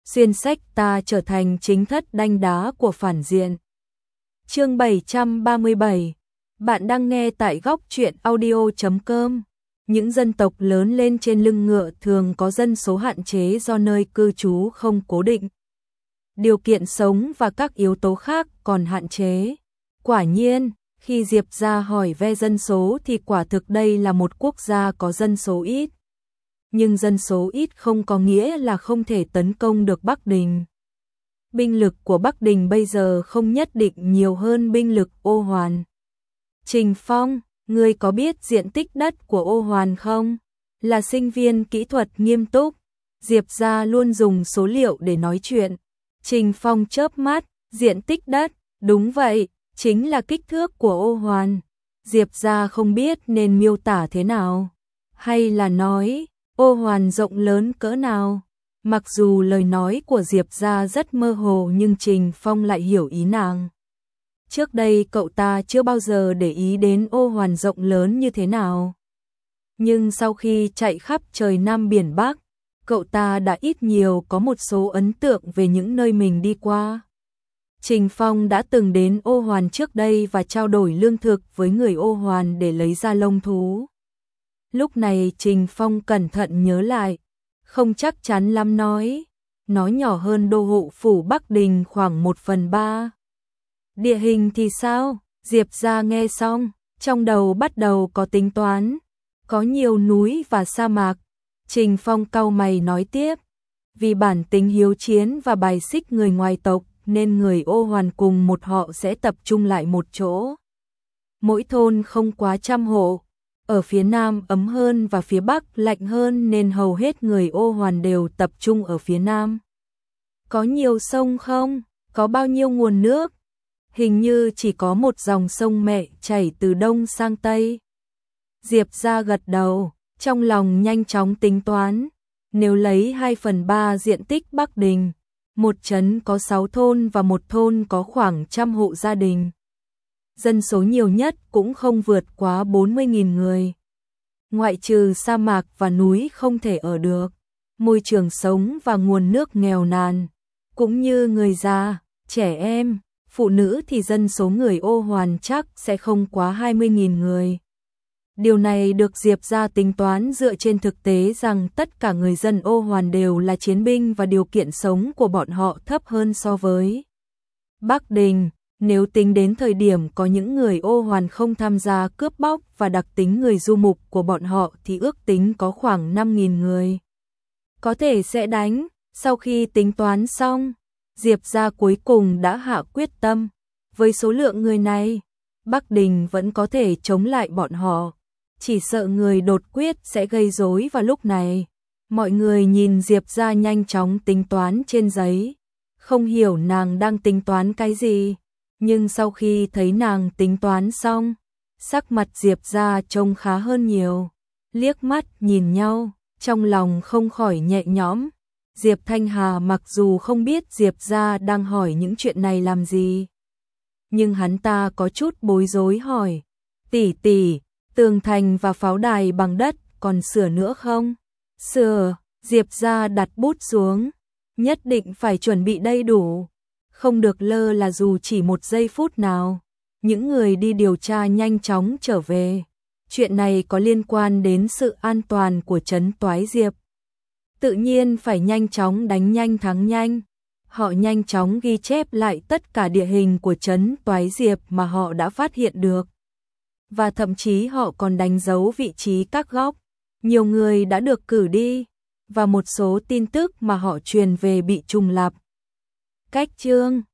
xuyên sách ta trở thành chính thất đanh đá của phản diện. Chương 737. Bạn đang nghe tại góc truyện audio.com. Những dân tộc lớn lên trên lưng ngựa thường có dân số hạn chế do nơi cư trú không cố định, điều kiện sống và các yếu tố khác còn hạn chế. Quả nhiên, khi Diệp gia hỏi về dân số thì quả thực đây là một quốc gia có dân số ít. Nhưng dân số ít không có nghĩa là không thể tấn công được Bắc Đình. Binh lực của Bắc Đình bây giờ không nhất định nhiều hơn binh lực Ô Hoàn. Trình Phong, ngươi có biết diện tích đất của Ô Hoàn không? Là sinh viên kỹ thuật nghiêm túc, Diệp gia luôn dùng số liệu để nói chuyện. Trình Phong chớp mắt, diện tích đất, đúng vậy, chính là kích thước của Ô Hoàn. Diệp gia không biết nên miêu tả thế nào, hay là nói Ô Hoàn rộng lớn cỡ nào. Mặc dù lời nói của Diệp gia rất mơ hồ nhưng Trình Phong lại hiểu ý nàng. Trước đây cậu ta chưa bao giờ để ý đến Ô Hoàn rộng lớn như thế nào. Nhưng sau khi chạy khắp trời Nam biển Bắc, cậu ta đã ít nhiều có một số ấn tượng về những nơi mình đi qua. Trình Phong đã từng đến Ô Hoàn trước đây và trao đổi lương thực với người Ô Hoàn để lấy ra lông thú. Lúc này Trình Phong cẩn thận nhớ lại, không chắc chắn lắm nói, nó nhỏ hơn đô hộ phủ Bắc Đình khoảng 1/3. Địa hình thì sao? Diệp gia nghe xong, trong đầu bắt đầu có tính toán, có nhiều núi và sa mạc. Trình Phong cau mày nói tiếp, vì bản tính hiếu chiến và bài xích người ngoài tộc nên người Ô Hoàn cùng một họ sẽ tập trung lại một chỗ. Mỗi thôn không quá 100 hộ, ở phía Nam ấm hơn và phía Bắc lạnh hơn nên hầu hết người Ô Hoàn đều tập trung ở phía Nam. Có nhiều sông không? Có bao nhiêu nguồn nước? Hình như chỉ có một dòng sông mẹ chảy từ Đông sang Tây. Diệp gia gật đầu, trong lòng nhanh chóng tính toán, nếu lấy 2/3 diện tích Bắc Đình, một trấn có 6 thôn và một thôn có khoảng 100 hộ gia đình. Dân số nhiều nhất cũng không vượt quá 40.000 người. Ngoại trừ sa mạc và núi không thể ở được, môi trường sống và nguồn nước nghèo nàn, cũng như người già, trẻ em, phụ nữ thì dân số người Ô Hoàn chắc sẽ không quá 20.000 người. Điều này được Diệp gia tính toán dựa trên thực tế rằng tất cả người dân Ô Hoàn đều là chiến binh và điều kiện sống của bọn họ thấp hơn so với Bắc Đình. Nếu tính đến thời điểm có những người Ô Hoàn không tham gia cướp bóc và đặc tính người du mục của bọn họ thì ước tính có khoảng 5.000 người. Có thể sẽ đánh. Sau khi tính toán xong, Diệp gia cuối cùng đã hạ quyết tâm. Với số lượng người này, Bắc Đình vẫn có thể chống lại bọn họ. Chỉ sợ người đột quyết sẽ gây rối vào lúc này. Mọi người nhìn Diệp gia nhanh chóng tính toán trên giấy, không hiểu nàng đang tính toán cái gì. Nhưng sau khi thấy nàng tính toán xong, sắc mặt Diệp gia trông khá hơn nhiều. Liếc mắt nhìn nhau, trong lòng không khỏi nhẹ nhõm. Diệp Thanh Hà mặc dù không biết Diệp gia đang hỏi những chuyện này làm gì, nhưng hắn ta có chút bối rối hỏi, tỷ tỷ, tường thành và pháo đài bằng đất còn sửa nữa không? Sửa. Diệp gia đặt bút xuống, nhất định phải chuẩn bị đầy đủ, không được lơ là dù chỉ 1 giây phút nào. Những người đi điều tra nhanh chóng trở về. Chuyện này có liên quan đến sự an toàn của trấn Toái Diệp. Tự nhiên phải nhanh chóng đánh nhanh thắng nhanh. Họ nhanh chóng ghi chép lại tất cả địa hình của trấn Toái Diệp mà họ đã phát hiện được. Và thậm chí họ còn đánh dấu vị trí các góc. Nhiều người đã được cử đi, và một số tin tức mà họ truyền về bị trùng lặp. Cách chương